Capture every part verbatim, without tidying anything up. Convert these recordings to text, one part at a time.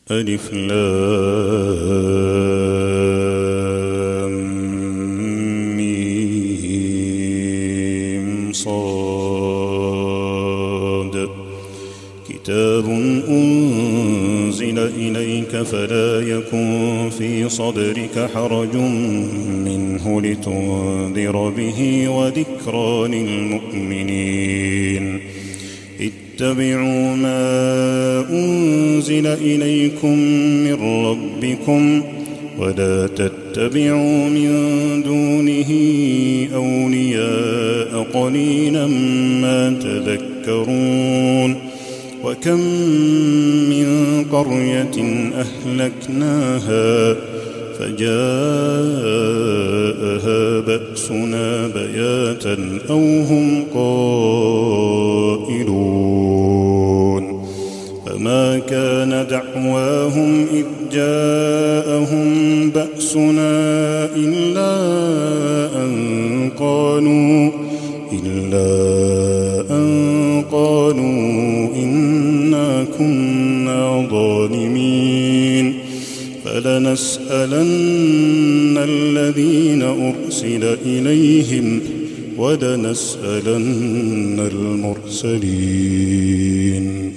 ألف لام ميم صاد كتاب أنزل إليك فلا يكن في صدرك حرج منه لتنذر به وذكرى للمؤمنين اتبعوا ما أنزل إليكم من ربكم ولا تتبعوا من دونه أولياء قليلا ما تذكرون وكم من قرية أهلكناها فجاءها بأسنا بياتا أو هم قائلون فما كان دعواهم إذ جاءهم بأسنا إلا أن قالوا إلا أن قالوا إنا كنا ظالمين فلنسألن الذين أرسل إليهم ولنسألن المرسلين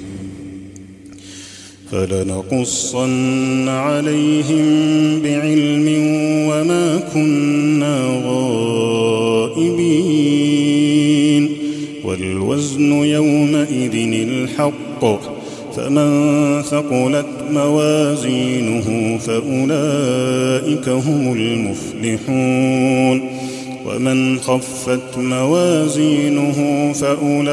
فلنقصن عليهم بعلم وما كنا غائبين والوزن يومئذ الحق فمن ثقلت موازينه فأولئك هم المفلحون ومن خفت موازينه فأولئك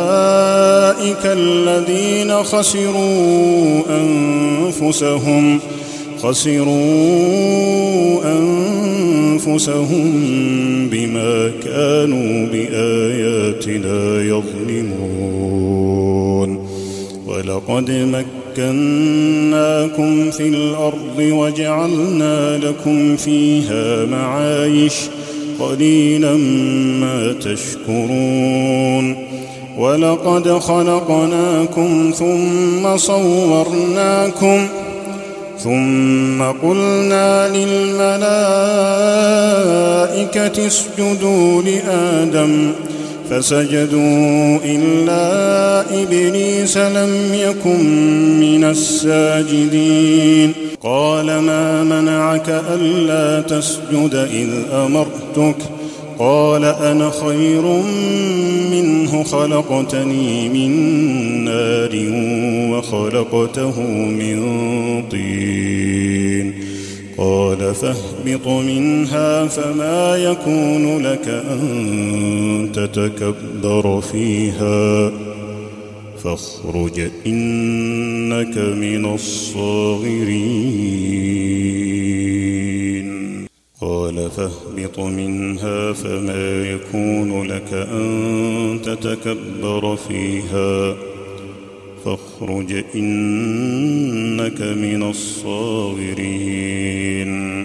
الذين خسروا أنفسهم خسروا أنفسهم بما كانوا بآياتنا يظلمون ولقد مكناكم في الأرض وجعلنا لكم فيها معايش قليلا ما تشكرون ولقد خلقناكم ثم صورناكم ثم قلنا للملائكة اسجدوا لآدم فسجدوا إلا إبليس لم يكن من الساجدين قال ما منعك ألا تسجد إذ أمرتك قال أنا خير منه خلقتني من نار وخلقته من طين قال فاهبط منها فما يكون لك أن تتكبر فيها فاخرج إنك من الصاغرين قال فاهبط منها فما يكون لك أن تتكبر فيها فاخرج إنك من الصاغرين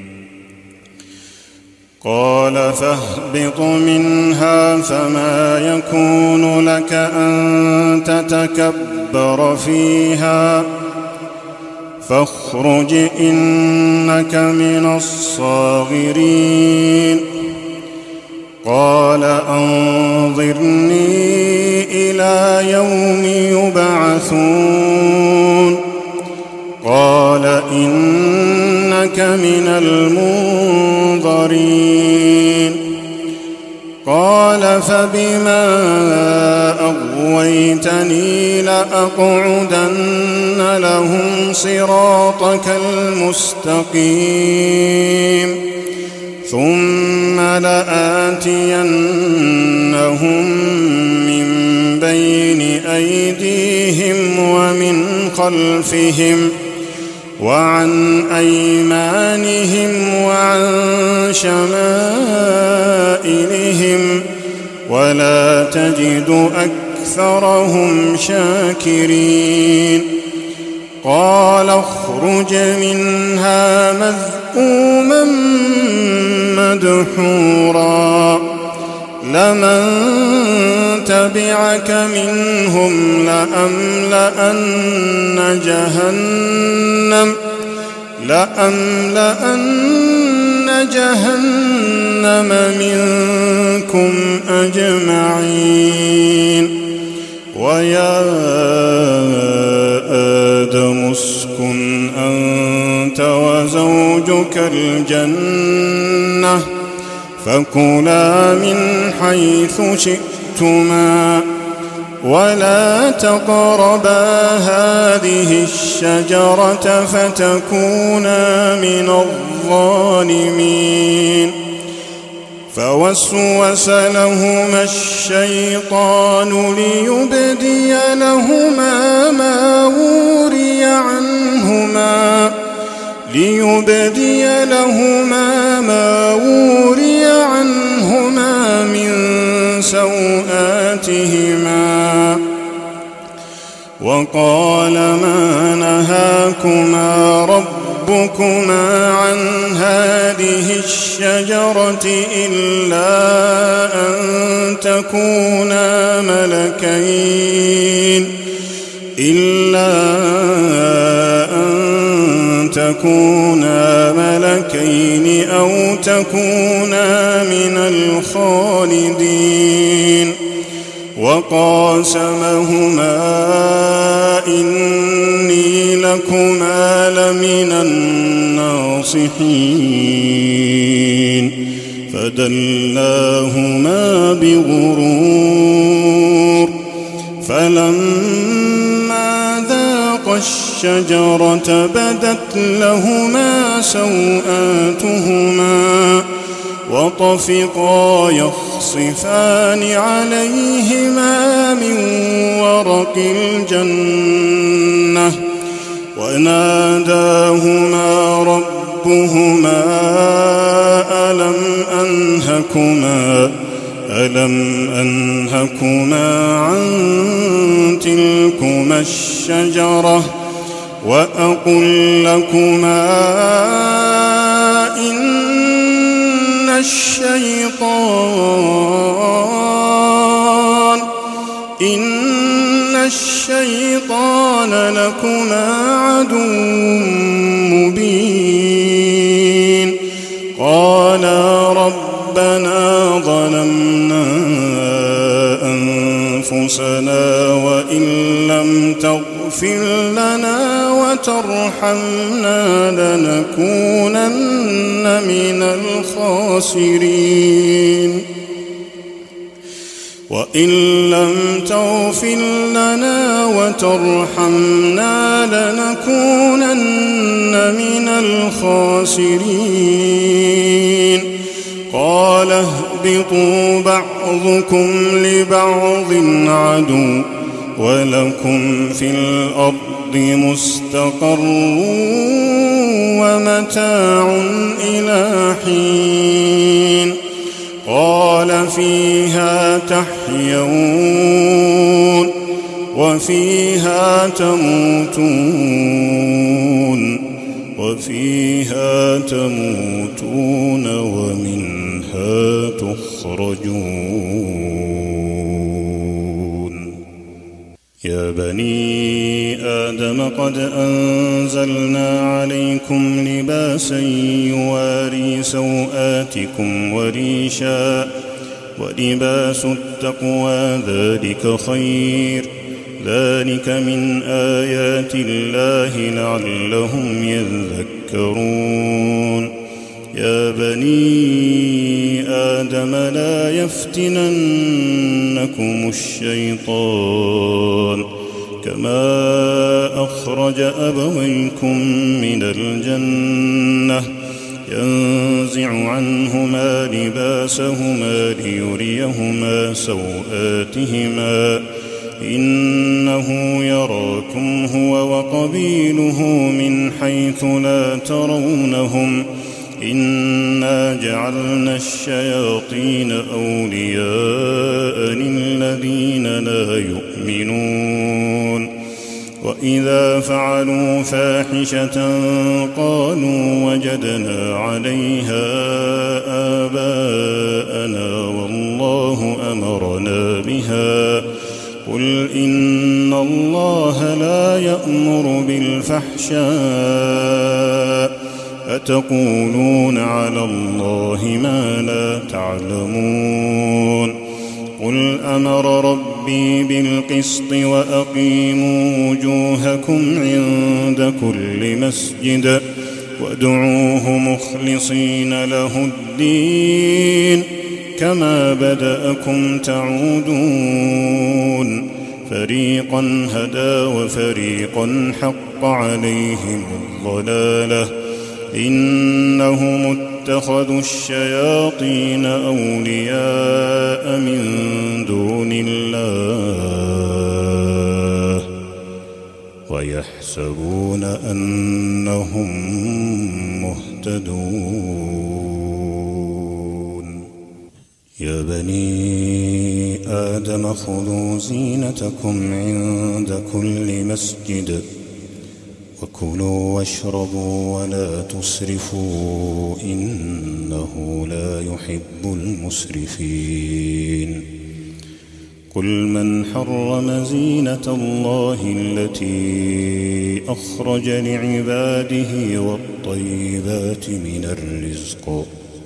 قال فاهبط منها فما يكون لك أن تتكبر فيها فاخرج إنك من الصاغرين قال أنظرني إلى يوم يبعثون قال إنك من المنظرين قال فبما أغويتني لأقعدن لهم صراطك المستقيم ثم لآتينهم من بين أيديهم ومن خلفهم وعن أيمانهم وعن شمائلهم ولا تجد أكثرهم شاكرين قال اخرج منها مذءوما مدحورا لمن تبعك منهم لأملأن جهنم لأملأن جهنم منكم أجمعين ويا آدم اسكن أنت وزوجك الجنة فكلا من حيث شئتما ولا تقربا هذه الشجرة فتكونا من الظالمين فوسوس لهما الشيطان ليبدي لهما ما وري عنهما ليبدي لهما ما وري عنهما من سوآتهما وقال ما نهاكما ربكما عن هذه الشجرة إلا أن تكونا ملكين إلا أن تكونا ملكين أو تكونا من الخالدين وقاسمهما إني لكما لمن الناصحين فدلاهما بغرور فلما ذاقا الشجرة بدت لهما سوآتهما وطفقا يخصفان عليهما من ورق الجنة وناداهما ربهما ألم أنهكما ألم أنهكما عن تلكما الشجرة وأقل لكما إن الشيطان إن الشيطان لكما عدو مبين قالا ربنا ظلمنا أنفسنا وإن لم تغفر لنا وترحمنا لنكونن من الخاسرين وإن لم تغفر لنا وترحمنا لنكونن من الخاسرين قال اهبطوا بعضكم لبعض عدو ولكم في الأرض مستقر ومتاع إلى حين قال فيها تحيون وفيها تموتون وفيها تموتون ومنها تخرجون يا بني آدم قد أنزلنا عليكم لباسا يواري سوآتكم وريشا ولباس التقوى ذلك خير ذلك من آيات الله لعلهم يذكرون يا بني آدم لا يفتننكم الشيطان كما أخرج أبويكم من الجنة ينزع عنهما لباسهما ليريهما سوآتهما إنه يراكم هو وقبيله من حيث لا ترونهم إنا جعلنا الشياطين أولياء للذين لا يؤمنون وإذا فعلوا فاحشة قالوا وجدنا عليها آباءنا والله أمرنا بها قل إن الله لا يأمر بالفحشاء أتقولون على الله ما لا تعلمون قل أمر ربي بالقسط وأقيموا وجوهكم عند كل مسجد وادعوه مخلصين له الدين كما بدأكم تعودون فريقا هدى وفريقا حق عليهم الضلالة إنهم اتخذوا الشياطين أولياء من دون الله ويحسبون أنهم مهتدون يا بني آدم خذوا زينتكم عند كل مسجد وكلوا واشربوا ولا تسرفوا إنه لا يحب المسرفين قل من حرم زينة الله التي أخرج لعباده والطيبات من الرزق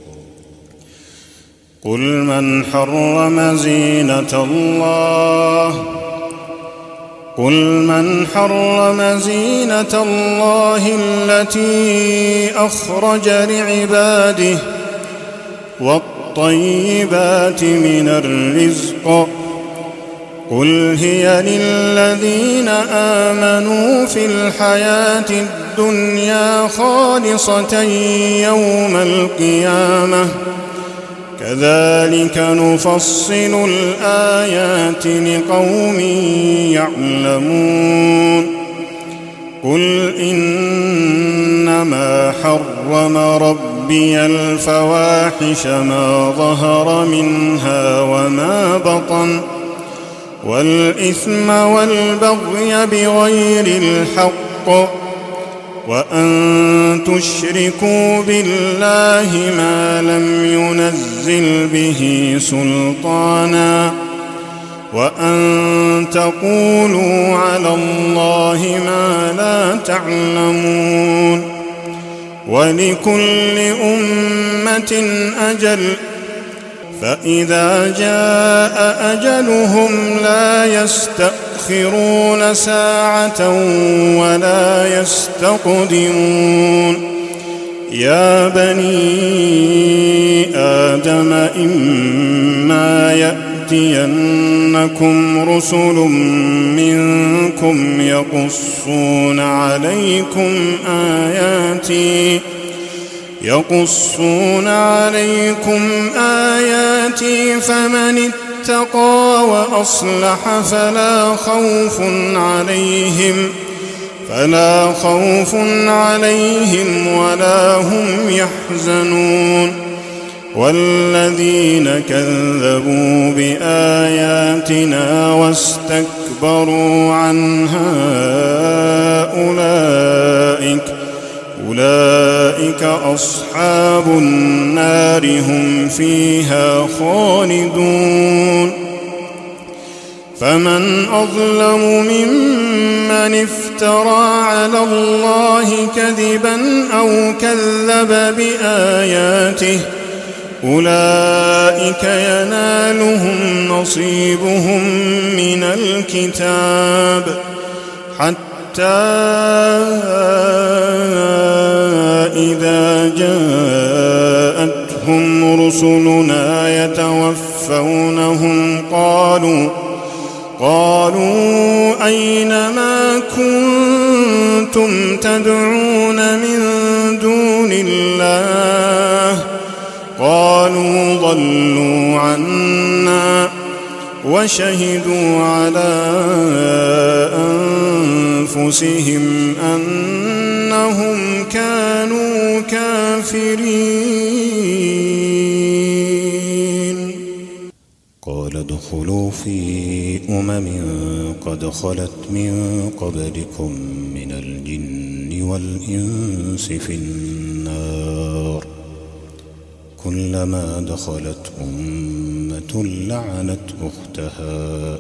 قل من حرم زينة الله قل من حرم زينة الله التي أخرج لعباده والطيبات من الرزق قل هي للذين آمنوا في الحياة الدنيا خالصة يوم القيامة كذلك نفصل الآيات لقوم يعلمون قل إنما حرم ربي الفواحش ما ظهر منها وما بطن والإثم والبغي بغير الحق وأن تشركوا بالله ما لم ينزل به سلطانا وأن تقولوا على الله ما لا تعلمون ولكل أمة أجل فإذا جاء أجلهم لا يستأخرون ساعة ولا يستقدمون يا بني آدم إما يأتينكم رسل منكم يقصون عليكم آياتي يقصون عليكم آياتي فمن اتقى وأصلح فلا خوف عليهم فلا خوف عليهم ولا هم يحزنون والذين كذبوا بآياتنا واستكبروا عنها أولئك أولئك أصحاب النار هم فيها خالدون فمن أظلم ممن افترى على الله كذبا أو كذب بآياته أولئك ينالهم نصيبهم من الكتاب حتى إذا جاءتهم رسلنا يتوفونهم قالوا قالوا أين ما كنتم تدعون من دون الله قالوا ضلوا عنا وشهدوا على أنفسهم أنهم كانوا كافرين قال ادخلوا في أمم قد خلت من قبلكم من الجن والإنس في النار كلما دخلت أمة لعنت أختها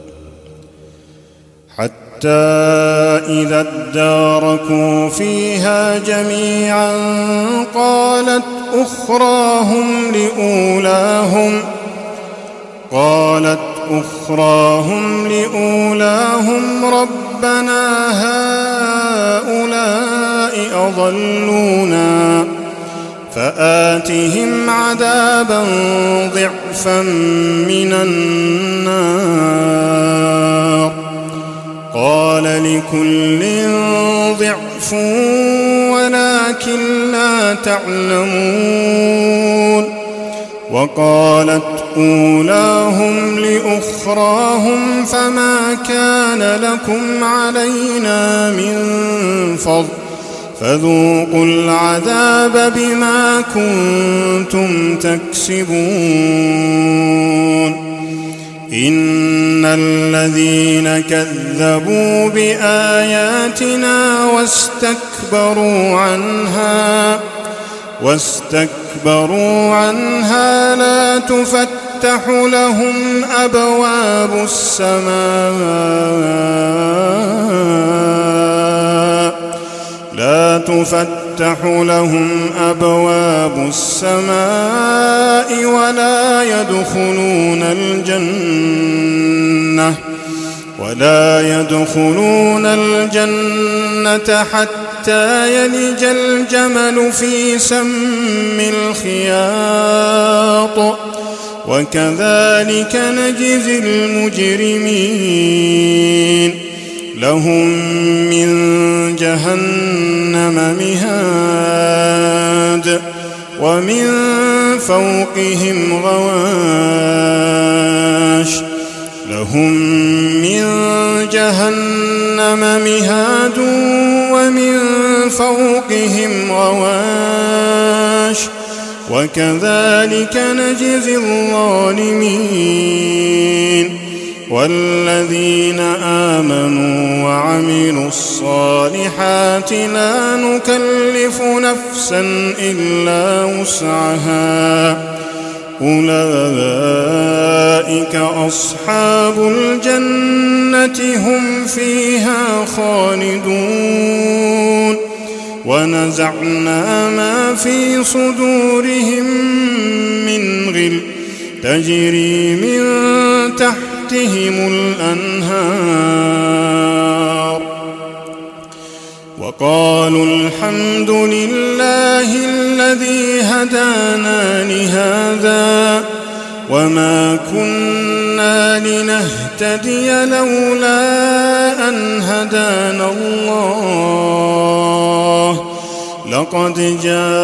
حتى إذا اداركوا فيها جميعا قالت أخراهم لأولاهم قالت أخراهم لأولاهم ربنا هؤلاء أضلونا فآتهم عذابا ضعفا من النار قال لكل ضعف ولكن لا تعلمون وقالت أولاهم لأخراهم فما كان لكم علينا من فضل فذوقوا العذاب بما كنتم تكسبون إن الذين كذبوا بآياتنا واستكبروا عنها واستكبروا عنها لا تفتح لهم أبواب السماء لا تفتح لهم أبواب السماء ولا يدخلون الجنة ولا يدخلون الجنة حتى يلج الجمل في سم الخياط وكذلك نجزي المجرمين لهم من جهنم مهاد ومن فوقهم غواش لهم من جهنم مهاد ومن فوقهم غواش وكذلك نجزي الظالمين والذين آمنوا وعملوا الصالحات لا نكلف نفسا إلا وسعها أولئك أصحاب الجنة هم فيها خالدون ونزعنا ما في صدورهم من غل تجري من تحتهم الأنهار وقالوا الحمد لله الذي هدانا لهذا وما كنا لنهتدي لولا أن هدانا الله لقد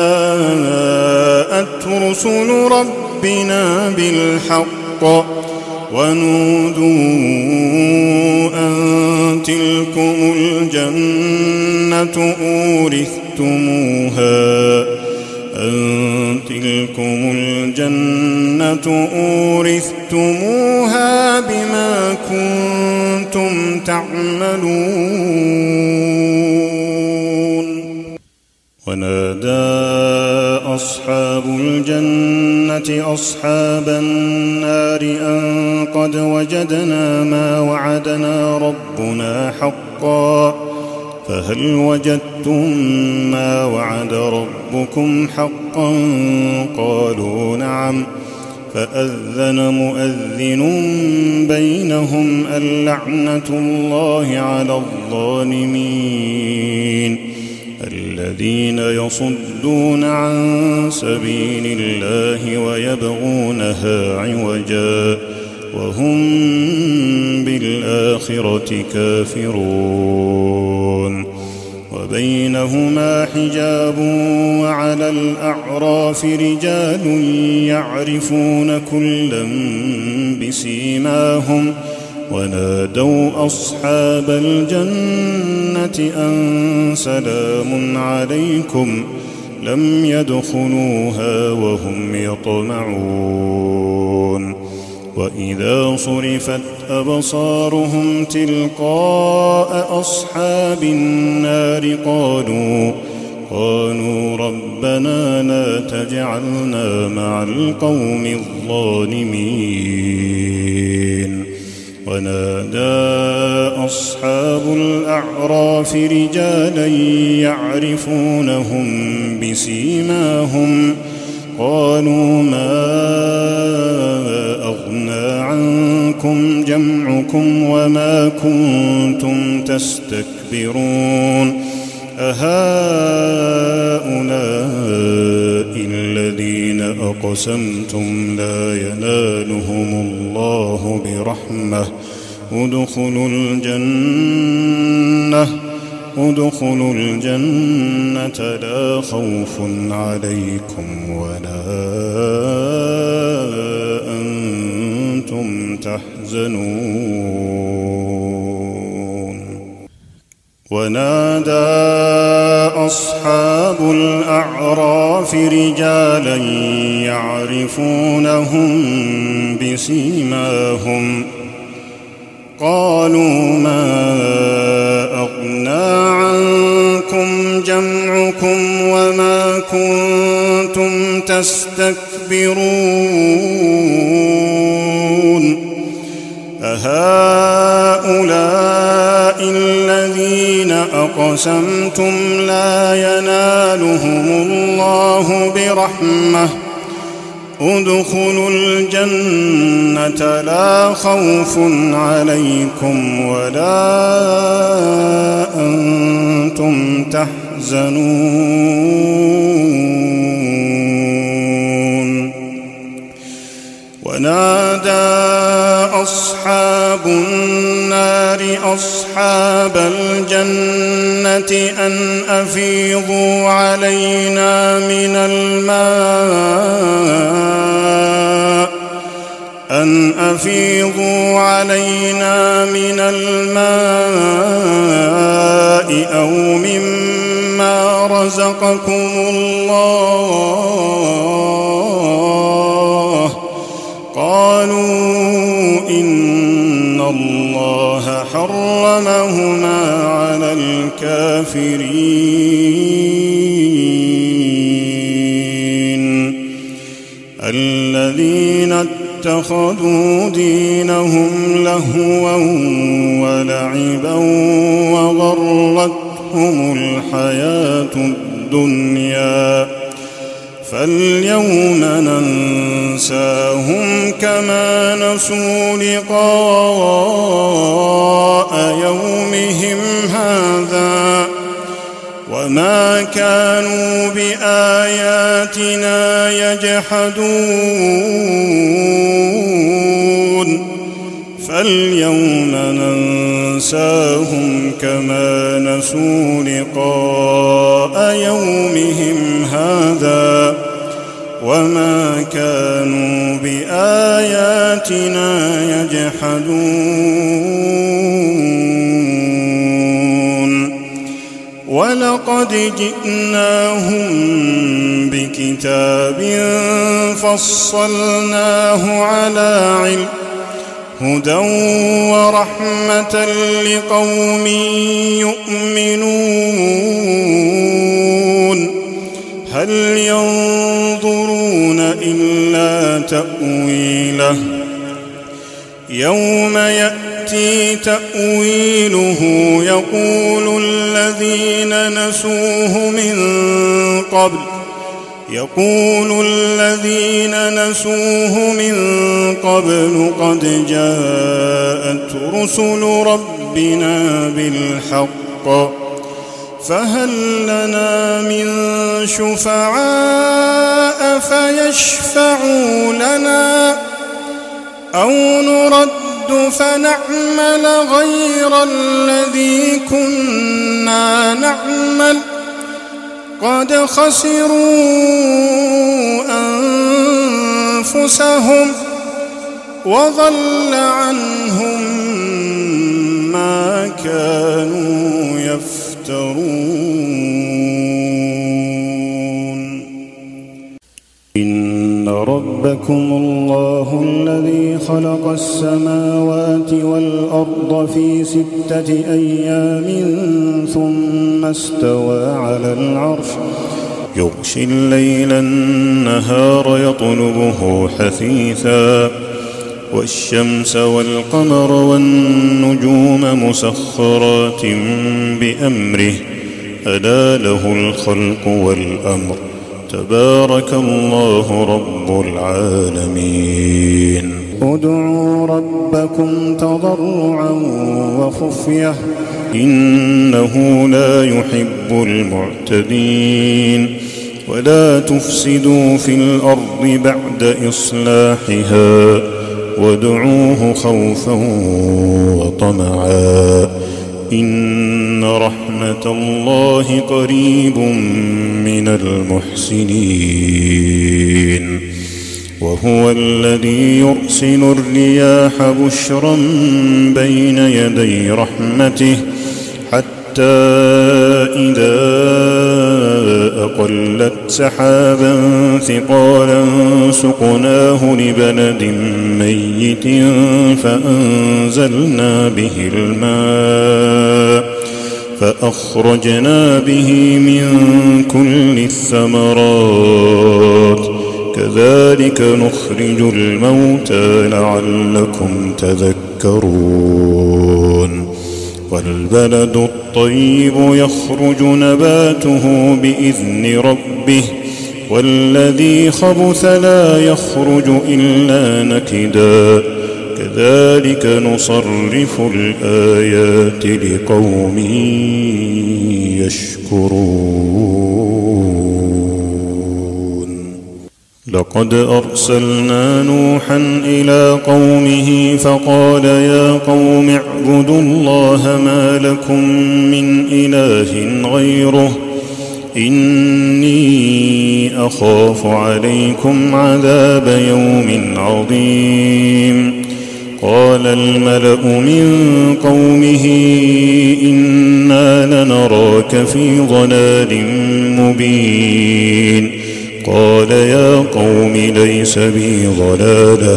جاءت رسل ربنا بالحق ونودوا أن تلكم الجنة أورثتموها أن تلكم الجنة أورثتموها بما كنتم تعملون ونادى أصحاب الجنة أصحاب النار أن قد وجدنا ما وعدنا ربنا حقا فهل وجدتم ما وعد ربكم حقا قالوا نعم فأذن مؤذن بينهم اللعنة الله على الظالمين الذين يصدون عن سبيل الله ويبغونها عوجا وهم بالآخرة كافرون وبينهما حجاب وعلى الأعراف رجال يعرفون كلا بسيماهم ونادوا أصحاب الجنة أن سلام عليكم لم يدخلوها وهم يطمعون وإذا صرفت أبصارهم تلقاء أصحاب النار قالوا قالوا ربنا لا تجعلنا مع القوم الظالمين. ونادى أصحاب الأعراف رجالا يعرفونهم بسيماهم قالوا ما أغنى عنكم جمعكم وما كنتم تستكبرون أهؤلاء الذين أقسمتم لا ينالهم الله برحمة ادخلوا الجنة ادخلوا الجنة لا خوف عليكم ولا أنتم تحزنون. ونادى أصحاب الأعراف رجالا يعرفونهم بسيماهم قالوا ما أغنى عنكم جمعكم وما كنتم تستكبرون أهؤلاء الذين أقسمتم لا ينالهم الله برحمة ادخلوا الجنة لا خوف عليكم ولا أنتم تحزنون. ونادى أصحاب النار أصحاب الجنة أن أفيضوا علينا من الماء أن أفيضوا علينا من الماء أو مما رزقكم الله قالوا إن الله حرمهما على الكافرين. الذين اتخذوا دينهم لهوا ولعبا وغرتهم الحياة الدنيا فاليوم ننساهم كما نسوا لقاء يومهم هذا وما كانوا بآياتنا يجحدون فاليوم ننساهم كما نسوا لقاء يومهم هذا وما كانوا بآياتنا يجحدون. ولقد جئناهم بكتاب فصلناه على علم هدى ورحمة لقوم يؤمنون. هل ينظرون إلا تأويله يوم يأتي تأويله يقول الذين نسوه من قبل يقول الذين نسوه من قبل قد جاءت رسل ربنا بالحق فهل لنا من شفعاء فيشفعوا لنا أو نرد فنعمل غير الذي كنا نعمل قد خسروا أنفسهم وضل عنهم ما كانوا يفترون. إن ربكم الله الذي خلق السماوات والأرض في ستة أيام ثم استوى على العرش يغشي الليل النهار يطلبه حثيثا والشمس والقمر والنجوم مسخرات بأمره ألا له الخلق والأمر تبارك الله رب العالمين ادعوا ربكم تضرعا وخفية إنه لا يحب المعتدين ولا تفسدوا في الأرض بعد إصلاحها وادعوه خوفا وطمعا إن رحمة الله قريب من المحسنين وهو الذي يرسل الرياح بشرا بين يدي رحمته حتى إذا أقلت سحابا ثقالا سقناه لبلد ميت فأنزلنا به الماء فأخرجنا به من كل الثمرات كذلك نخرج الموتى لعلكم تذكرون والبلد الطيب يخرج نباته بإذن ربه والذي خبث لا يخرج إلا نكدا كذلك نصرف الآيات لقوم يشكرون لقد أرسلنا نوحا إلى قومه فقال يا قوم اعبدوا الله ما لكم من إله غيره إني أخاف عليكم عذاب يوم عظيم قال الملأ من قومه إنا لنراك في ضلال مبين قال يا قوم ليس بي ضلالة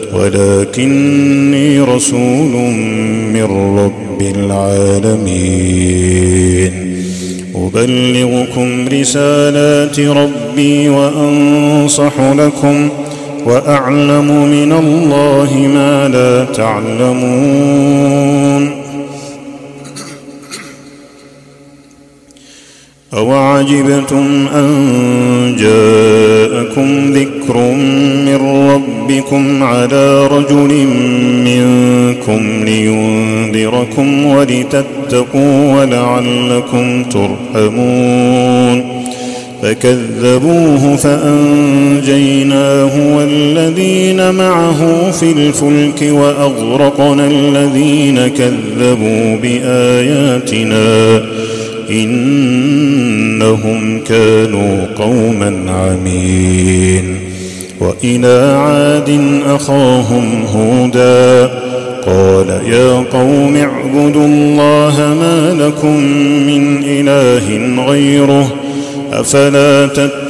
ولكني رسول من رب العالمين أبلغكم رسالات ربي وأنصح لكم وأعلم من الله ما لا تعلمون أوعجبتم أن جاءكم ذكر من ربكم على رجل منكم لينذركم ولتتقوا ولعلكم ترحمون فكذبوه فأنجيناه والذين معه في الفلك وأغرقنا الذين كذبوا بآياتنا إنهم كانوا قوما عمين وإلى عاد أخاهم هودا قال يا قوم اعبدوا الله ما لكم من إله غيره أفلا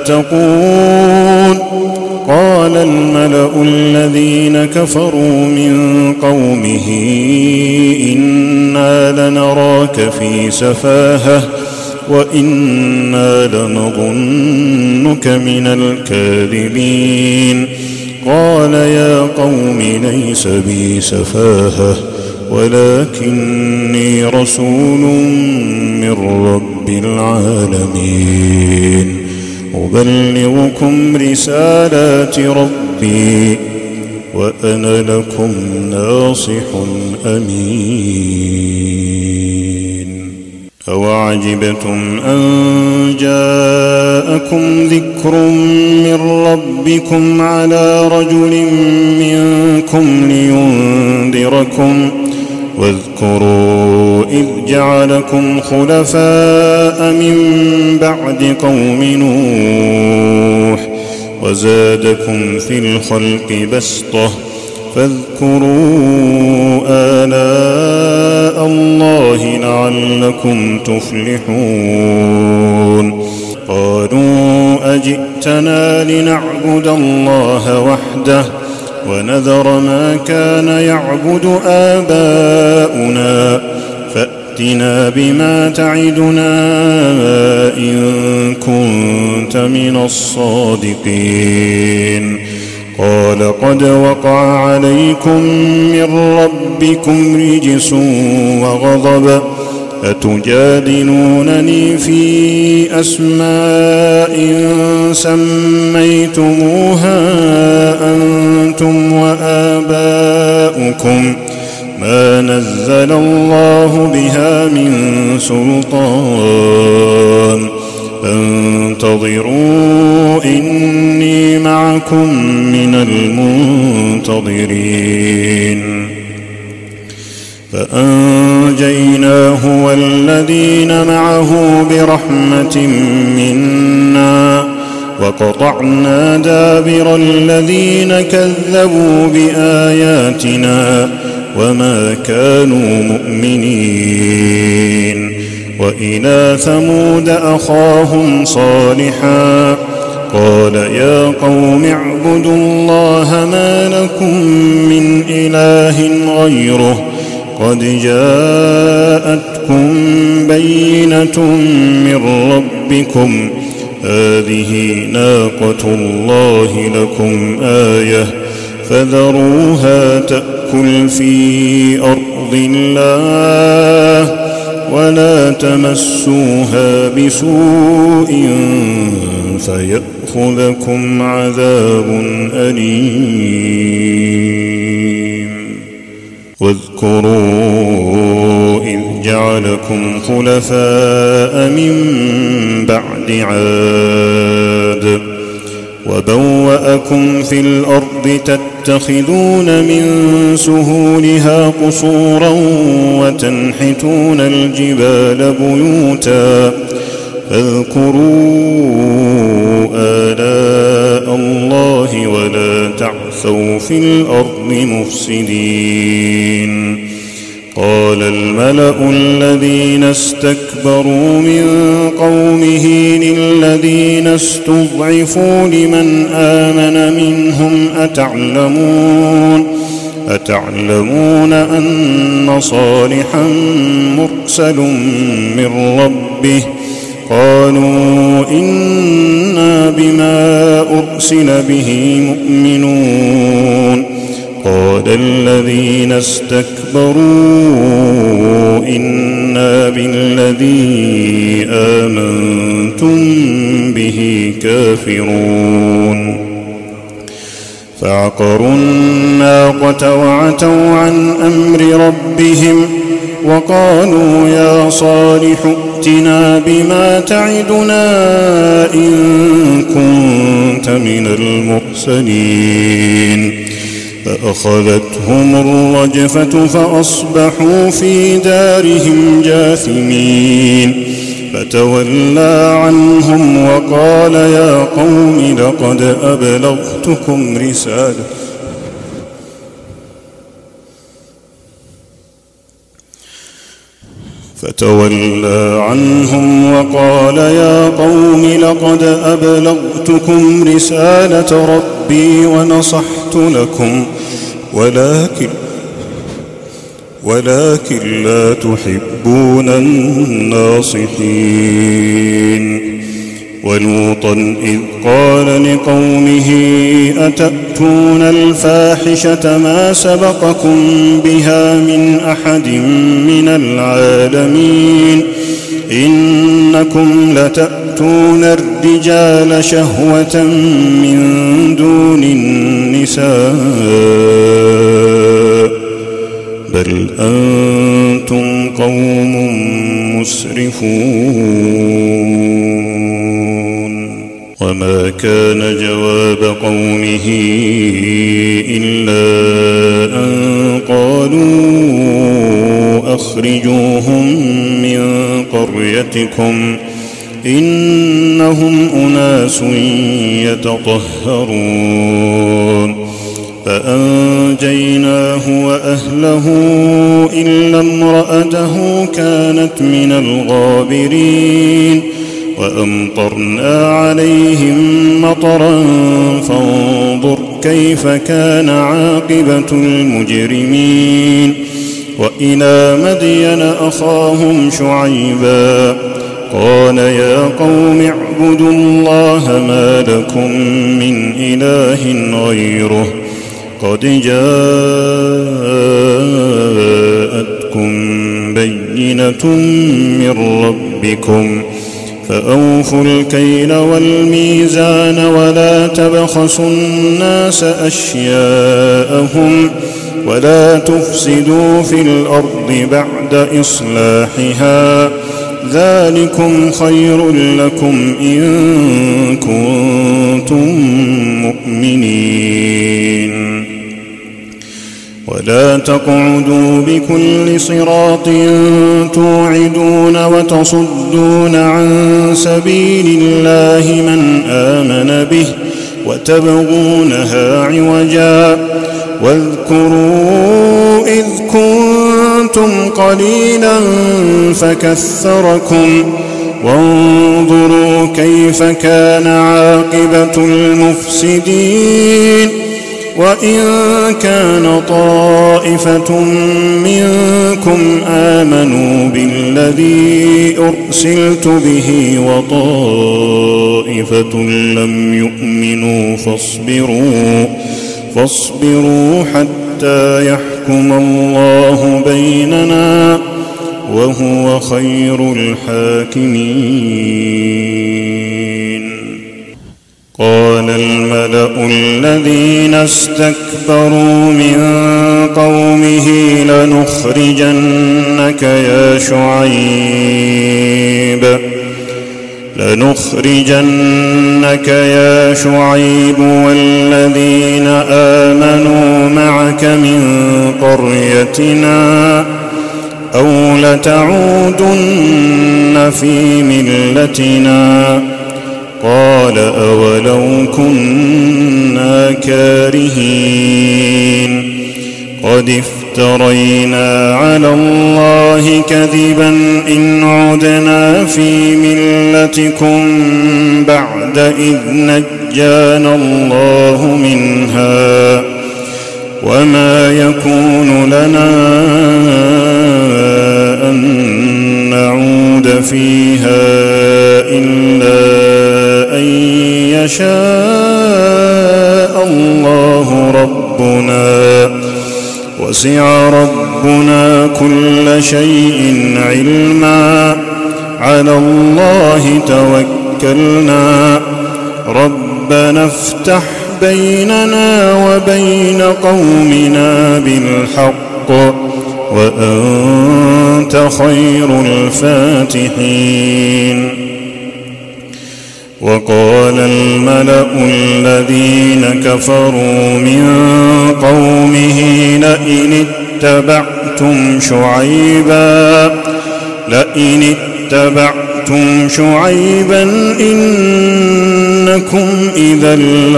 تتقون قال الملأ الذين كفروا من قومه إنا لنراك في سفاهة وإنا لنظنك من الكاذبين قال يا قوم ليس بي سفاهة ولكني رسول من رب العالمين أبلغكم رسالات ربي وأنا لكم ناصح أمين أوعجبتم أن جاءكم ذكر من ربكم على رجل منكم لينذركم واذكروا إذ جعلكم خلفاء من بعد قوم نوح وزادكم في الخلق بسطة فاذكروا آلاء الله لعلكم تفلحون قالوا أجئتنا لنعبد الله وحده ونذر ما كان يعبد آباؤنا فأتنا بما تعدنا إن كنت من الصادقين قال قد وقع عليكم من ربكم رجس وغضب أتجادلونني في أسماء سميتموها أنتم وآباؤكم ما نزل الله بها من سلطان فانتظروا إني معكم من المنتظرين فأنجيناه والذين معه برحمة منا وقطعنا دابر الذين كذبوا بآياتنا وما كانوا مؤمنين وإلى ثمود أخاهم صالحا قال يا قوم اعبدوا الله ما لكم من إله غيره قد جاءتكم بينة من ربكم هذه ناقة الله لكم آية فذروها تأكل في أرض الله ولا تمسوها بسوء فيأخذكم عذاب أليم واذكروا إذ جعلكم خلفاء من بعد عاد وبوأكم في الأرض تتخذون من سهولها قصورا وتنحتون الجبال بيوتا فاذكروا آلاء الله ولا تعثوا في الأرض مفسدين قال الملأ الذين استكبروا من قومه للذين استضعفوا لمن آمن منهم أتعلمون أتعلمون أن صالحا مرسل من ربه قالوا إنا بما أرسل به مؤمنون قال الذين استكبروا إنا بالذي آمنتم به كافرون فعقروا الناقة وعتوا عن أمر ربهم وقالوا يا صالح ائتنا بما تعدنا إن كنت من المرسلين فأخذتهم الرجفة فأصبحوا في دارهم جاثمين فتولى عنهم وقال يا قوم لقد أبلغتكم رسالة فتولى عنهم وقال يا قوم لقد أبلغتكم رسالة ربي ونصحت لكم ولكن ولكن لا تحبون الناصحين ولوطا إذ قال لقومه أتأتون الفاحشة ما سبقكم بها من أحد من العالمين إنكم لتأتون الرجال شهوة من دون النساء بل أنتم قوم مسرفون وما كان جواب قومه إلا أن قالوا أخرجوهم من قريتكم إنهم أناس يتطهرون فأنجيناه وأهله إلا امرأته كانت من الغابرين وأمطرنا عليهم مطرا فانظر كيف كان عاقبة المجرمين وإلى مدين أخاهم شعيبا قال يا قوم اعبدوا الله ما لكم من إله غيره قد جاءتكم بينة من ربكم فأوفوا الكيل والميزان ولا تبخسوا الناس أشياءهم ولا تفسدوا في الأرض بعد إصلاحها ذلكم خير لكم إن كنتم مؤمنين ولا تقعدوا بكل صراط توعدون وتصدون عن سبيل الله من آمن به وتبغونها عوجا واذكروا إذ كنتم قليلا فكثركم وانظروا كيف كان عاقبة المفسدين وإن كان طائفة منكم آمنوا بالذي أرسلت به وطائفة لم يؤمنوا فاصبروا فاصبروا حتى يحكم الله بيننا وهو خير الحاكمين. قال الملأ الذين استكبروا من قومه لنخرجنك يا شعيب لنخرجنك يا شعيب والذين آمنوا معك من قريتنا أو لتعودن في ملتنا قال أولو كنا كارهين قد افترينا على الله كذبا إن عدنا في ملتكم بعد إذ نجانا الله منها وما يكون لنا أن نعود فيها إلا أن يشاء الله ربنا وسع ربنا كل شيء علما على الله توكلنا ربنا افتح بيننا وبين قومنا بالحق وأنت خير الفاتحين. وقال الملأ الذين كفروا من قومه لئن اتبعتم شعيبا لئن اتبعتم شعيبا إنكم إذا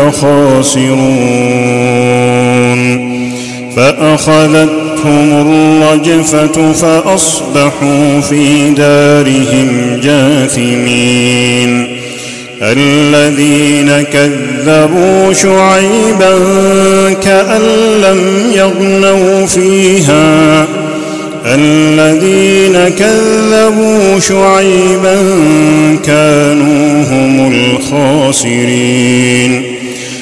لخاسرون فأخذتهم الرجفة فأصبحوا في دارهم جاثمين. الذين كذبوا شعيبا كأن لم يغنوا فيها الذين كذبوا شعيبا كانوا هم الخاسرين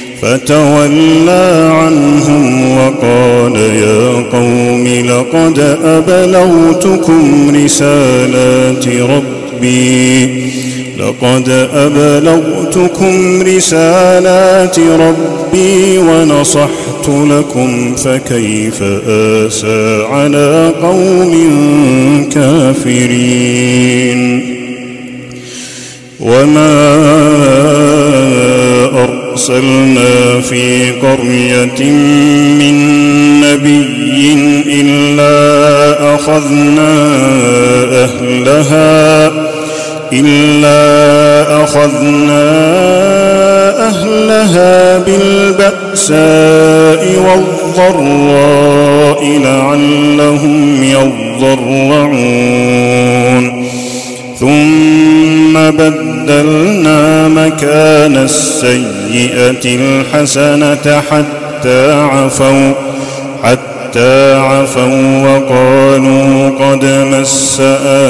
فتولى عنهم وقال يا قوم لقد أبلغتكم رسالات ربي لقد أبلغتكم رسالات ربي ونصحت لكم فكيف آسى على قوم كافرين. وما أرسلنا في قرية من نبي إلا أخذنا أهلها إلا أخذنا أهلها بالبأساء والضراء لعلهم يضرعون ثم بدلنا مكان السيئة الحسنة حتى عفوا حتى عفوا وقالوا قد مس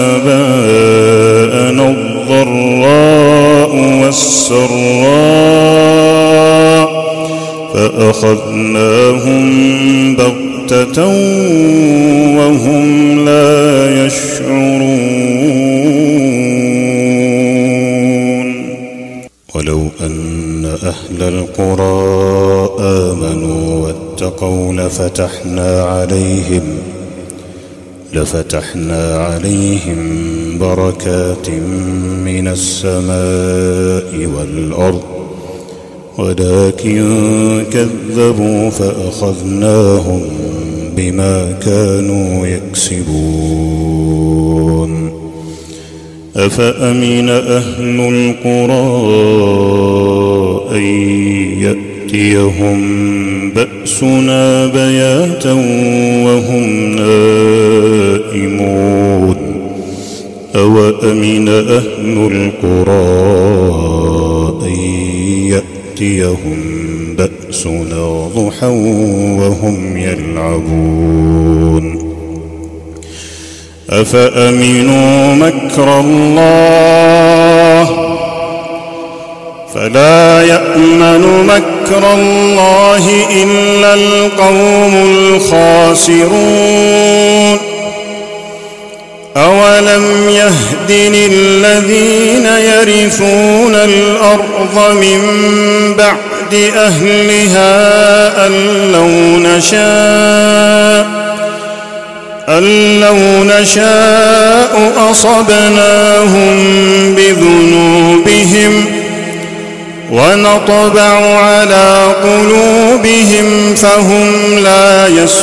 آباءنا الضراء والسراء فأخذناهم بغتة وهم لا يشعرون ولو أن أهل القرى آمنوا واتقوا لفتحنا عليهم لفتحنا عليهم بركات من السماء والأرض ولكن كذبوا فأخذناهم بما كانوا يكسبون أفأمن أهل القرى أن يأتيهم بأسنا بياتا وهم نائمون أوأمن أهل القرى أن يأتيهم بأسنا ضحى وهم يلعبون أفأمنوا مكر الله فلا يأمن مكر الله إلا القوم الخاسرون أولم يهد للذين يرثون الأرض من بعد أهلها أن لو نشاء أن لو نشاء أصبناهم بذنوبهم ونطبع على قلوبهم فهم لا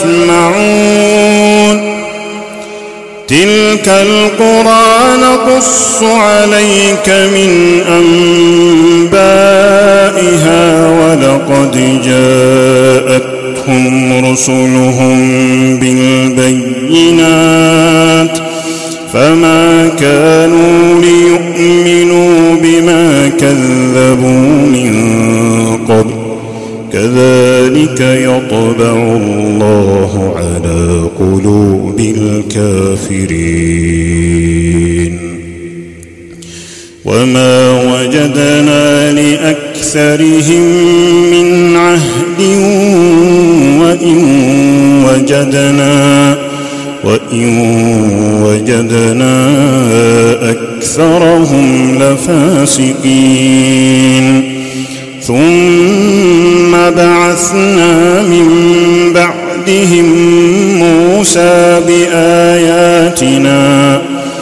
يسمعون تلك القرى نقص عليك من أنبائها ولقد جاءتهم رسلهم بالبينات فما كانوا ليؤمنوا بما كذبوا من قبل كذلك يطبع الله على قلوب الكافرين وما وجدنا لأكثرهم من عهد وإن وجدنا وإن وجدنا أكثرهم لفاسقين ثم بعثنا من بعدهم موسى بآياتنا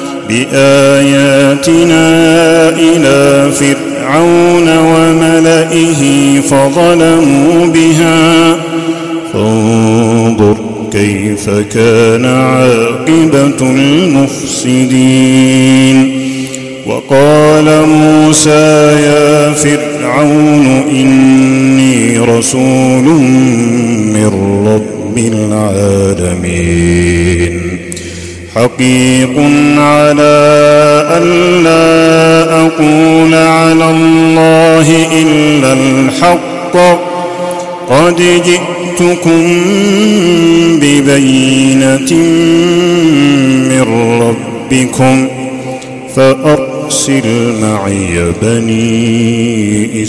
بآياتنا إلى فرعون وملئه فظلموا بها فانظر كيف كان عاقبة المفسدين وقال موسى يا فرعون إني رسول من رب العالمين حقيق على ألا أقول على الله إلا الحق قد جئتكم ببينة من ربكم فأرسل معي بني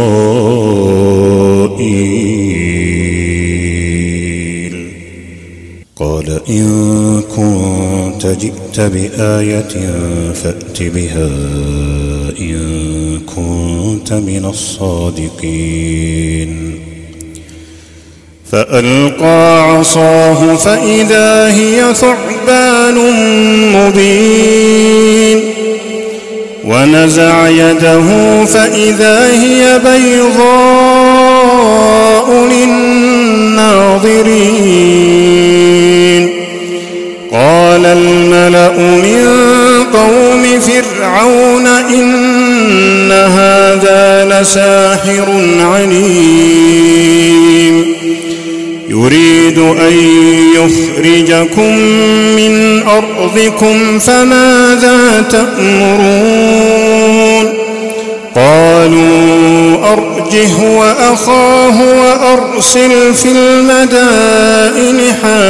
إسرائيل قال إن كنت جئت بآية فأت بها إن كنت من الصادقين فألقى عصاه فإذا هي ثعبان مبين ونزع يده فإذا هي بيضاء للناظرين قال الملأ من قوم فرعون إن هذا لساحر عليم يريد أن يخرجكم من أرضكم فماذا تأمرون قالوا أرجه وأخاه وأرسل في المدائن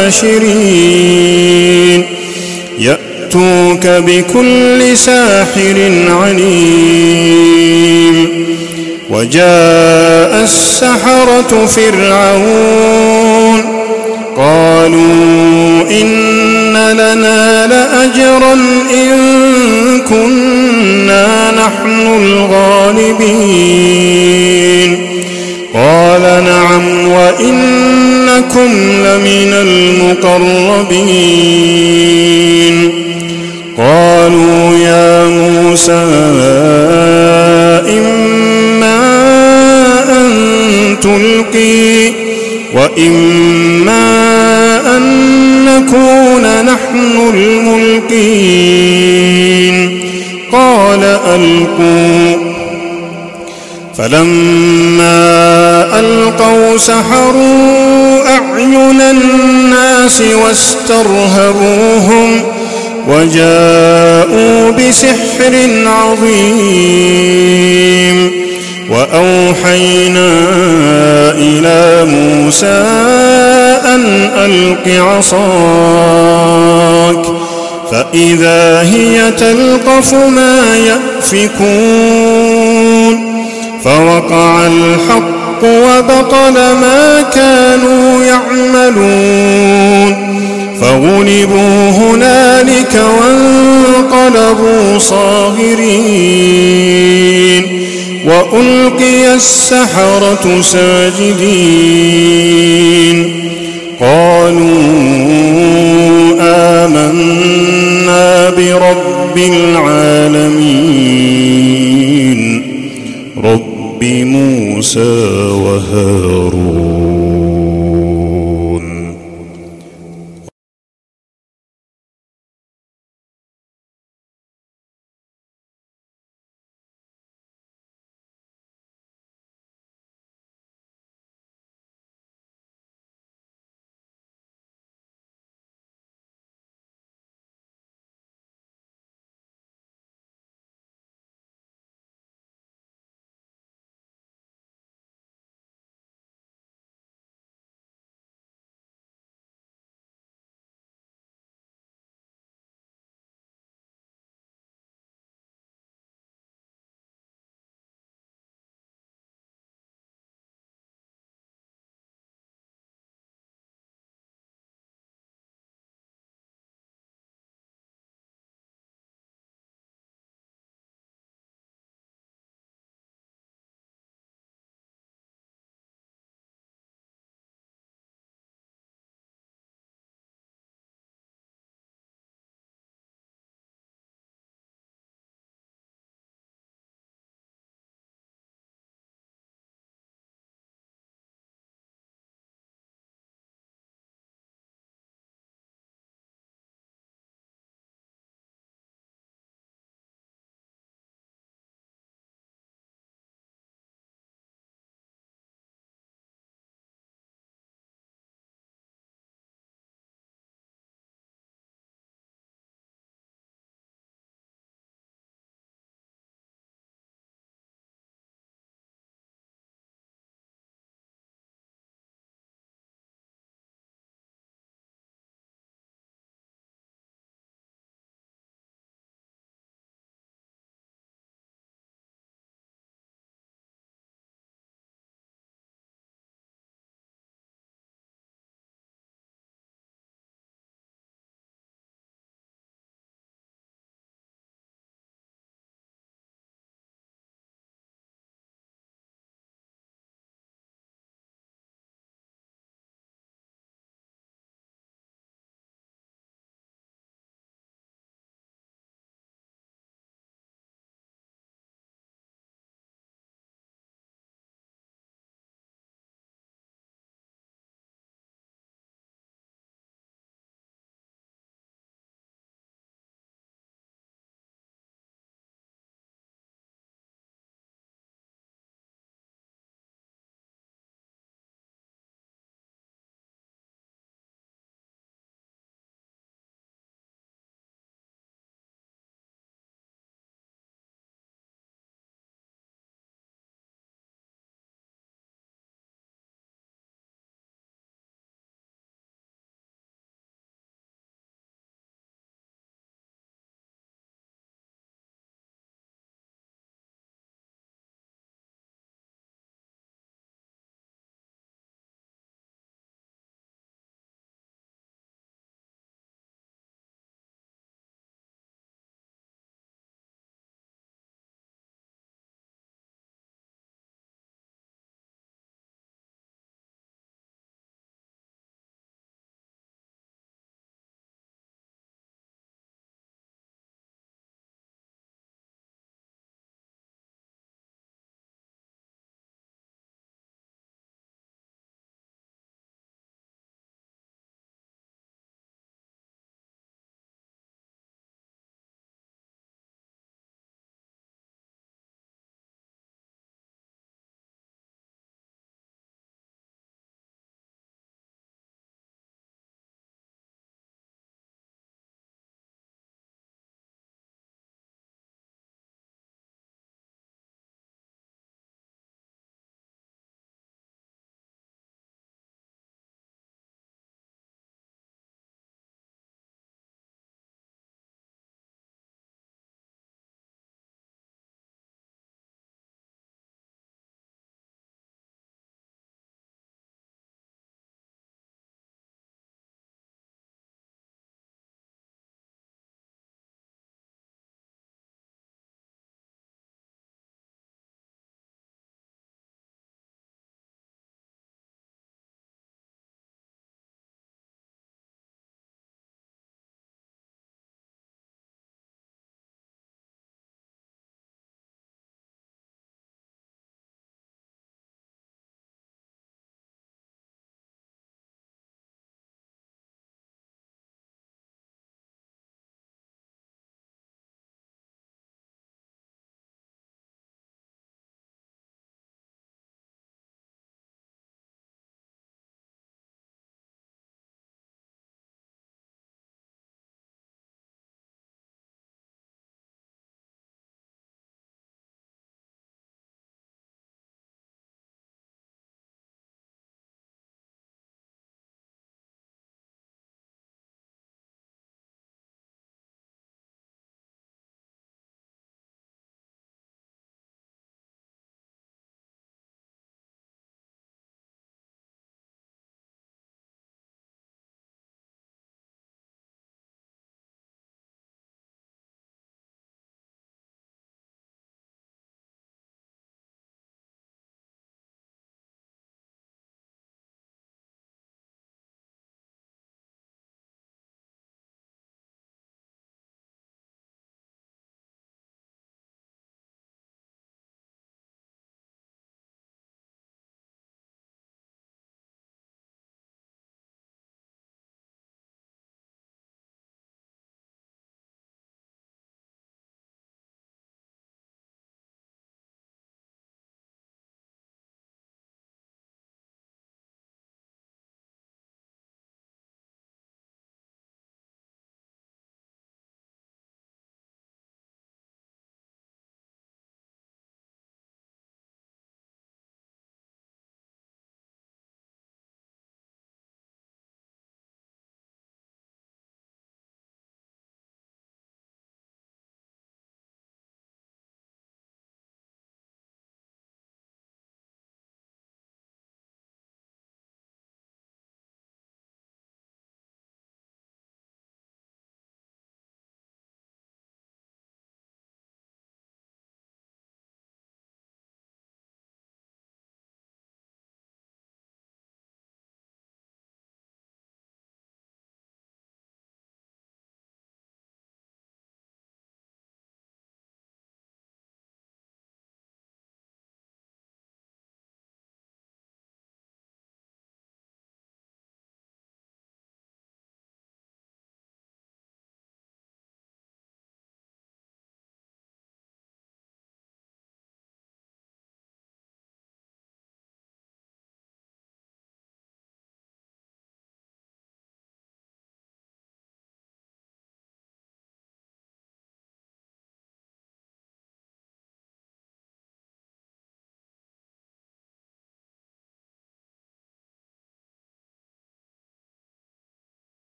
حاشرين يأتوك بكل ساحر عليم وجاء السحرة فرعون قالوا إن لنا لأجرا إن كنا نحن الغالبين قال نعم وإنكم لمن المقربين قالوا يا موسى إما أن تلقي وإما أن نكون نحن الملقين قال ألقوا فلما ألقوا سحروا أعين الناس واسترهبوهم وجاءوا بسحر عظيم وأوحينا إلى موسى أن ألق عصاك فإذا هي تلقف ما يأفكون فوقع الحق وبطل ما كانوا يعملون فغلبوا هنالك وانقلبوا صاغرين وألقي السحرة ساجدين قالوا آمنا برب العالمين رب موسى وهارون.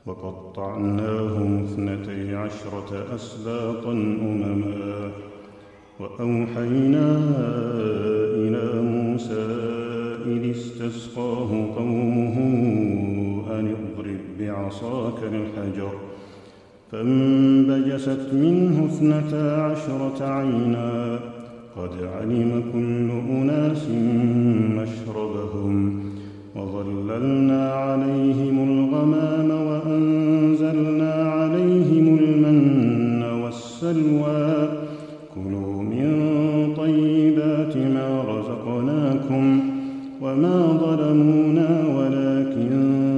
وقطعناهم اثنتي عشرة أسباطا أمما وأوحينا إلى موسى إذ استسقاه قومه أن اضرب بعصاك الحجر فانبجست منه اثنتا عشرة عينا قد علم كل أناس مشربهم وظللنا عليهم الغمام وأنزلنا عليهم المن والسلوى كلوا من طيبات ما رزقناكم وما ظلمونا ولكن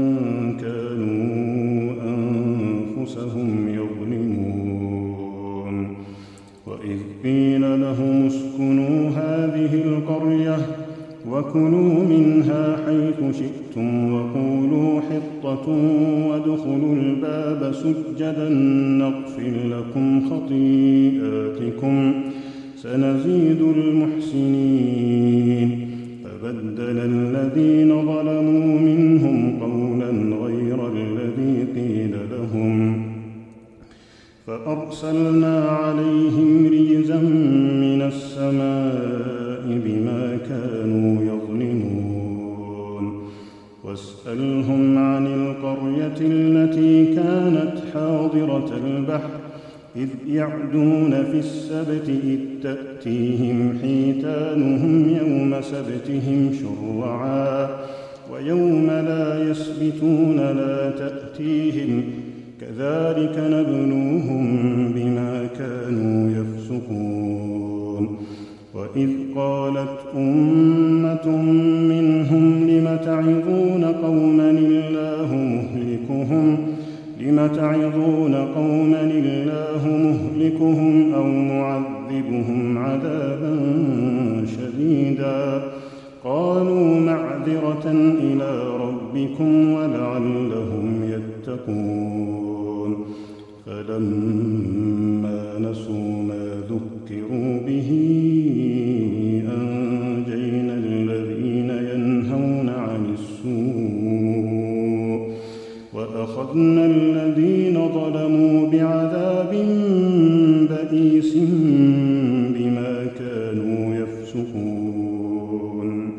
كانوا أنفسهم يظلمون وإذ قيل لهم اسكنوا هذه القرية وكلوا منها حيث شئتم وقولوا حطة وادخلوا الباب سجدا نغفر لكم خطيئاتكم سنزيد المحسنين فبدل الذين ظلموا منهم قولا غير الذي قيل لهم فأرسلنا عليهم رجزا من السماء بما كانوا يظلمون واسألهم عن القرية التي كانت حاضرة البحر إذ يعدون في السبت إذ تأتيهم حيتانهم يوم سبتهم شرعا ويوم لا يسبتون لا تأتيهم كذلك نبلوهم بما كانوا يفسقون وإذ قالت أمة منهم لم تعظون قوما الله مهلكهم لم تعظون قوما الله مهلكهم أو معذبهم عذابا شديدا قالوا معذرة إلى ربكم ولعلهم يتقون فلما نسوا ما ذكروا به أنجينا الذين ينهون عن السوء وأخذنا الذين ظلموا بعذاب بئيس بما كانوا يفسقون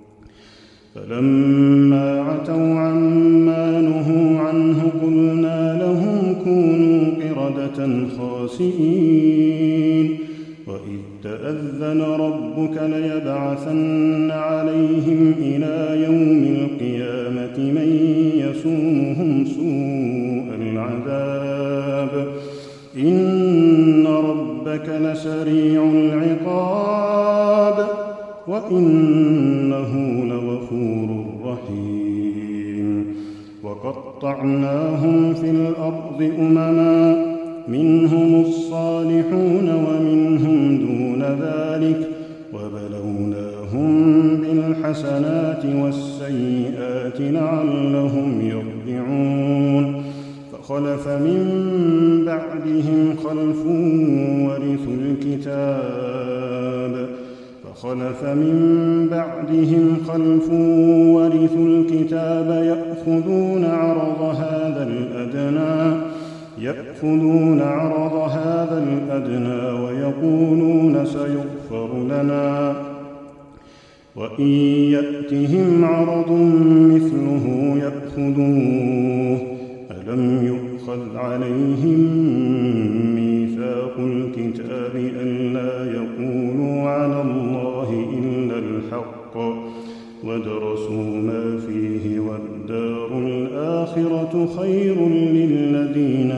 فلما عتوا عما نهوا عنه قلنا لهم كونوا قردة خاسئين وإذ تأذن ربك ليبعثن عليهم إلى يوم القيامة من يسومهم سوء العذاب إن ربك لسريع العقاب وإنه لغفور رحيم وقطعناهم في الأرض أمما منهم الصالحون ومنهم دون ذلك وبلوناهم بالحسنات والسيئات لعلهم يرجعون فخلف من بعدهم خلف ورثوا الكتاب فخلف من بعدهم خلف ورثوا الكتاب يأخذون عرض هذا الأدنى يأخذون عرض هذا الأدنى ويقولون سيغفر لنا وإن يأتهم عرض مثله يأخذوه ألم يؤخذ عليهم ميثاق الكتاب ألا يقولوا على الله إلا الحق ودرسوا ما فيه والدار الآخرة خير للذين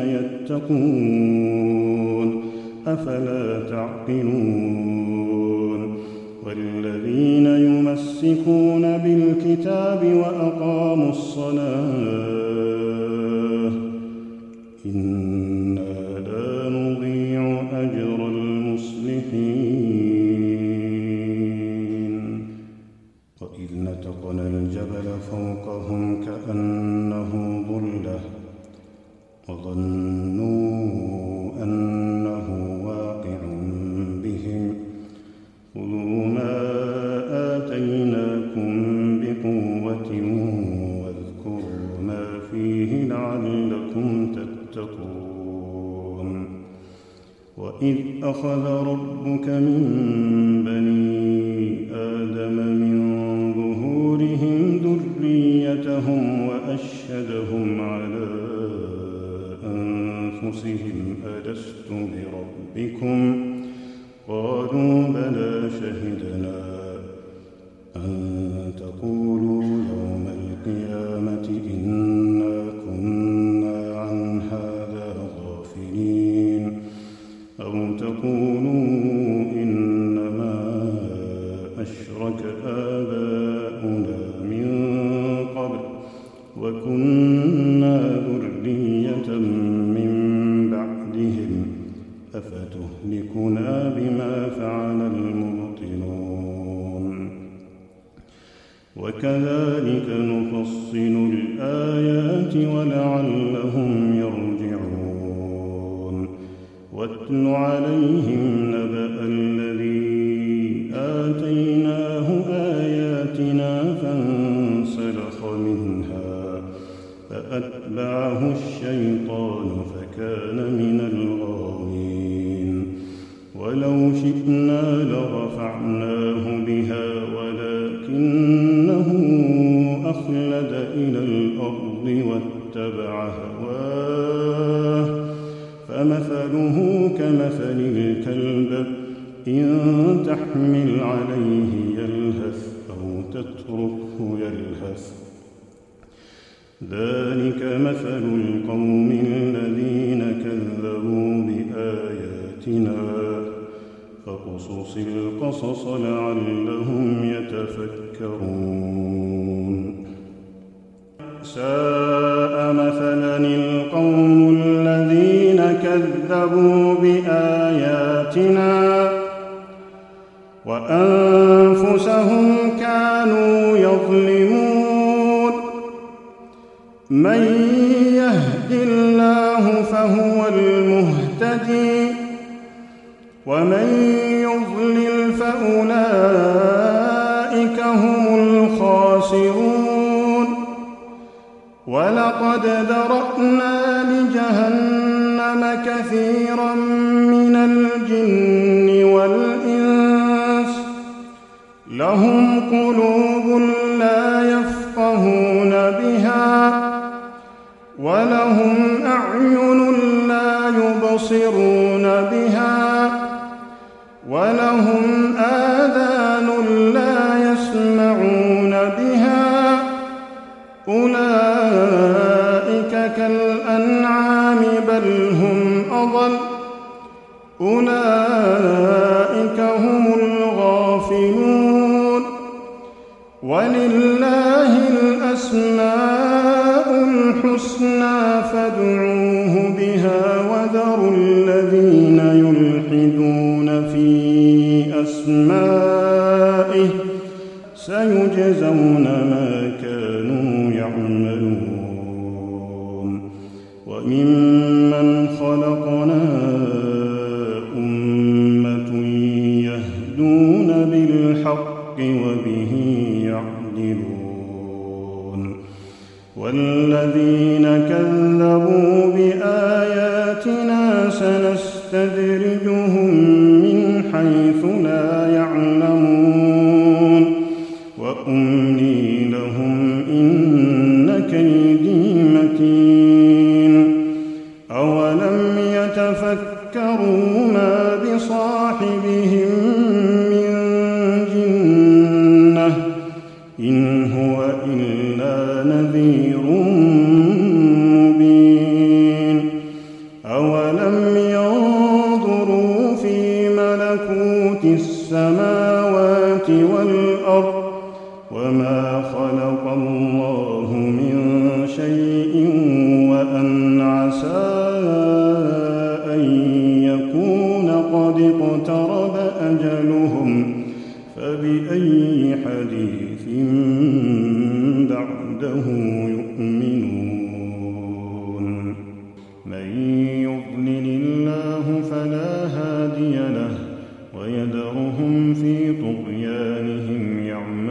يتقون أفلا تعقلون والذين يمسكون بالكتاب وأقاموا الصلاة إنا لا نضيع أجر المصلحين وإذ نتقنا الجبل فوقهم كأنه ظلة وظنوا أنه واقع بهم خذوا ما آتيناكم بقوة واذكروا ما فيه لعلكم إذ أخذ ربك من بني آدم من ظهورهم ذريتهم وأشهدهم على أنفسهم ألست بربكم قالوا بلى شهدنا أن تقولوا يوم القيامة إنا كنا عن هذا غافلين أو تقولوا إنما أشرك آباؤنا من قبل وكنا ذرية من بعدهم أفتهلكنا بما فعل المبطلون وكذلك نفصل الآيات ولعلهم يرجعون واتل عليهم نبأ الذي آتيناه آياتنا فانسلخ منها فأتبعه الشيطان فكان من الغاوين ولو شئنا لرفعناه بها ولكنه أخلد إلى الأرض واتبع هواه فمثله كمثل الكلب إن تحمل عليه يلهث أو تتركه يلهث ذلك مثل القوم الذين كذبوا بآياتنا فاقصص القصص لعلهم يتفكرون ساء مثلا القوم الذين كذبوا بآياتنا وأنفسهم كانوا يظلمون من يهد الله فهو المهتدي ومن يضلل فأولئك هم الخاسرون ولقد ذرأنا لجهنم كثيرا من الجن والإنس لهم قلوب لا يفقهون بها ولهم أعين لا يبصرون بها ولهم آذان لا يسمعون بها أولئك كالأنعام بل هم أضل أولئك هم الغافلون ولله الأسماء الحسنى فادعوه بها وذروا الذين يلحدون في أسمائه سيجزون ما كانوا يعملون وممن خلقنا أمة يهدون بالحق وبه يعدلون والذين كذبوا بآياتنا سنستدرجهم من حيث لا يعلمون وأملي لهم إن كيدي متين أولم يتفكروا ما بصاحبهم من جنة إن هو إلا نذير مبين أولم ينظروا في ملكوت السماوات والأرض وما خلق الله من شيء وأن عسى أن يكون قد اقترب أجلهم فبأي حديث بعده يؤمنون من يضلل الله فلا هادي له ويذرهم في طغيانهم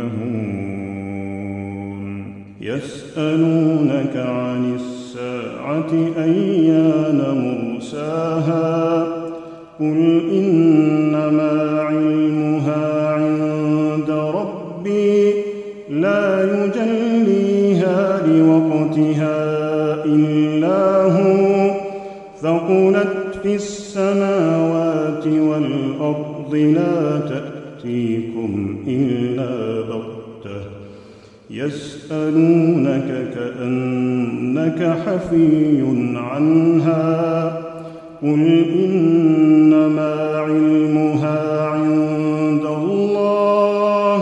يعمهون يسألونك عن الساعة أيان مرساها قل إنما علمها عند ربي لا يجليها لوقتها إلا هو ثقلت في السماوات والأرض لا تأتيكم إلا بغتة يسألونك كأنك حفي عنها قل إنما علمها عند الله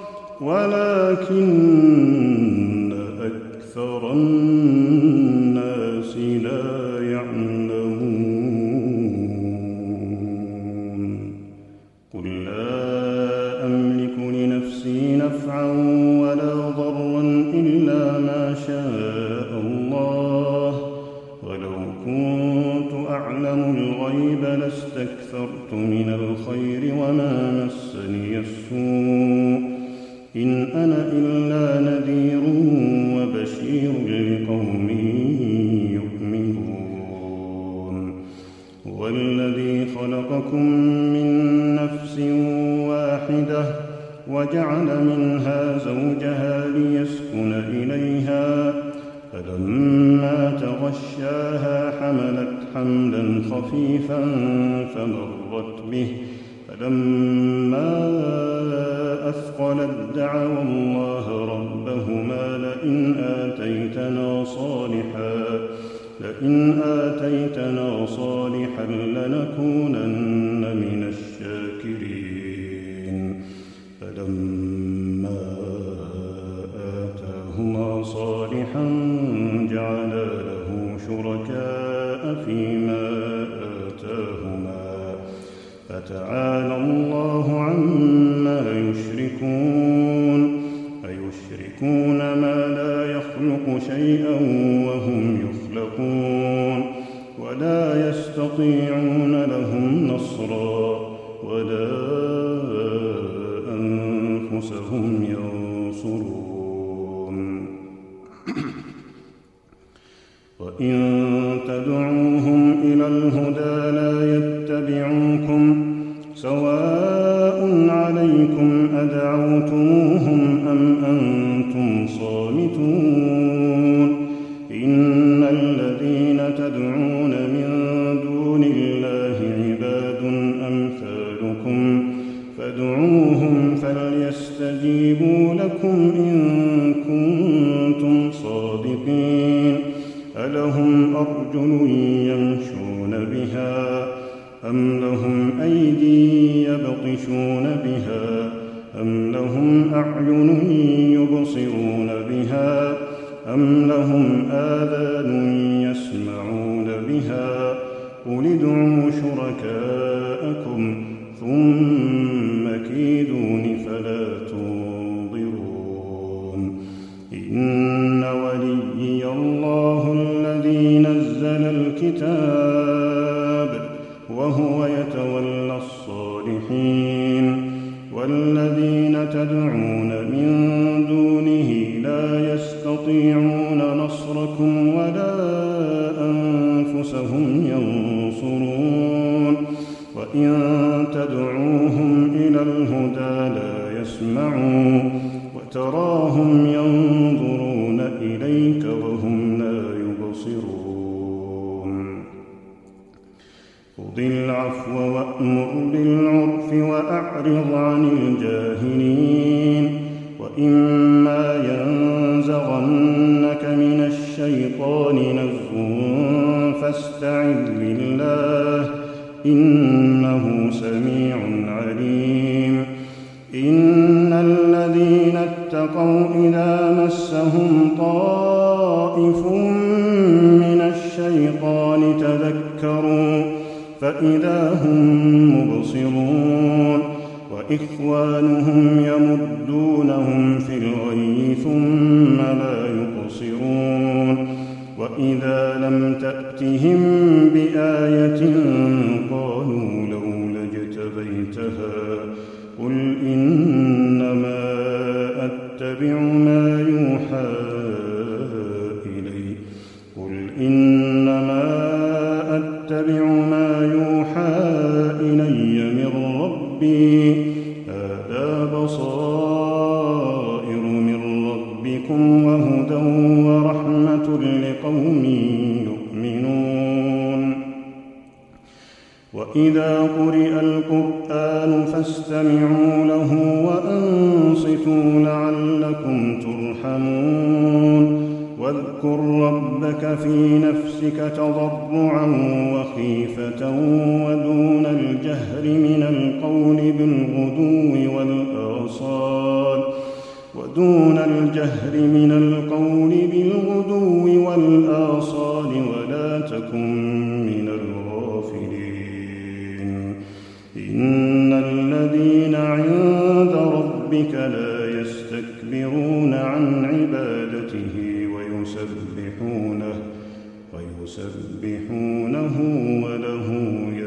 ولكن أكثر الناس لا يعلمون قل لا أملك لنفسي نفعا ولا ضرا إلا ما شاء الله ولو كنت أعلم الغيب لاستكثرت من الخير وما مسني السوء إن أنا إلا نذير وبشير لقوم يؤمنون هو الذي خلقكم من نفس واحدة وجعل منها زوجها ليسكن إليها فلما تغشاها حملت حملا خفيفا فمرت به فلما أثقلت دعوا الله ربهما لئن آتيتنا صالحا لئن آتيتنا صالحا لنكونن من الشاكرين فلما آتاهما صالحا جعلا له شركاء فيما آتاهما فتعالى الله عما يشركون أيشركون ما لا يخلق شيئا وهم يخلقون ولا يستطيعون لهم نصرا ولا أنفسهم ينصرون وإن تدعوهم إلى الهدى لا يتبعوكم سواء عليكم أدعوتموهم أم أنتم صامتون إن الذين تدعون من دون الله عباد أمثالكم فادعوهم فليستجيبوا لكم إن كنتم صادقين ألهم أرجل يمشون بها أم لهم أيدي يبطشون بها أم لهم أعين يبصرون بها أم لهم آذان يسمعون بها قل ادعوا شركاءكم ثم كيدون فلا تنظرون إن وليي الله الذي نزل الكتاب وهو يتولى الصالحين والذين تدعون من دونه لا يستطيعون نصركم ولا أنفسهم ينصرون وإن تدعوهم إلى الهدى لا يسمعوا وتراهم ينظرون إليك وهم لا يبصرون خذ العفو وأمر بالعرف وأعرض عن الجاهلين وإما ينزغنك من الشيطان نزغ فاستعذ بالله إنه سميع عليم إن الذين اتقوا إذا مسهم طائف من الشيطان تذكروا فإذا هم مبصرون وإخوانهم يمدونهم في الغي ثم لا يقصرون وإذا لم تأتهم بآية قالوا لولا اجتبيتها قل إنما أتبع ما يوحى إلي قل إنما أتبع ما يوحى وهدى ورحمة لقوم يؤمنون وإذا قرئ القرآن فاستمعوا له وأنصتوا لعلكم ترحمون واذكر ربك في نفسك تضرعا وخيفة ودون الجهر من القول بالغدو والآصال ودون الجهر من القول بالغدو والآصال ولا تكن من الغافلين إن الذين عند ربك لا يستكبرون عن عبادته ويسبحونه ويسبحونه وله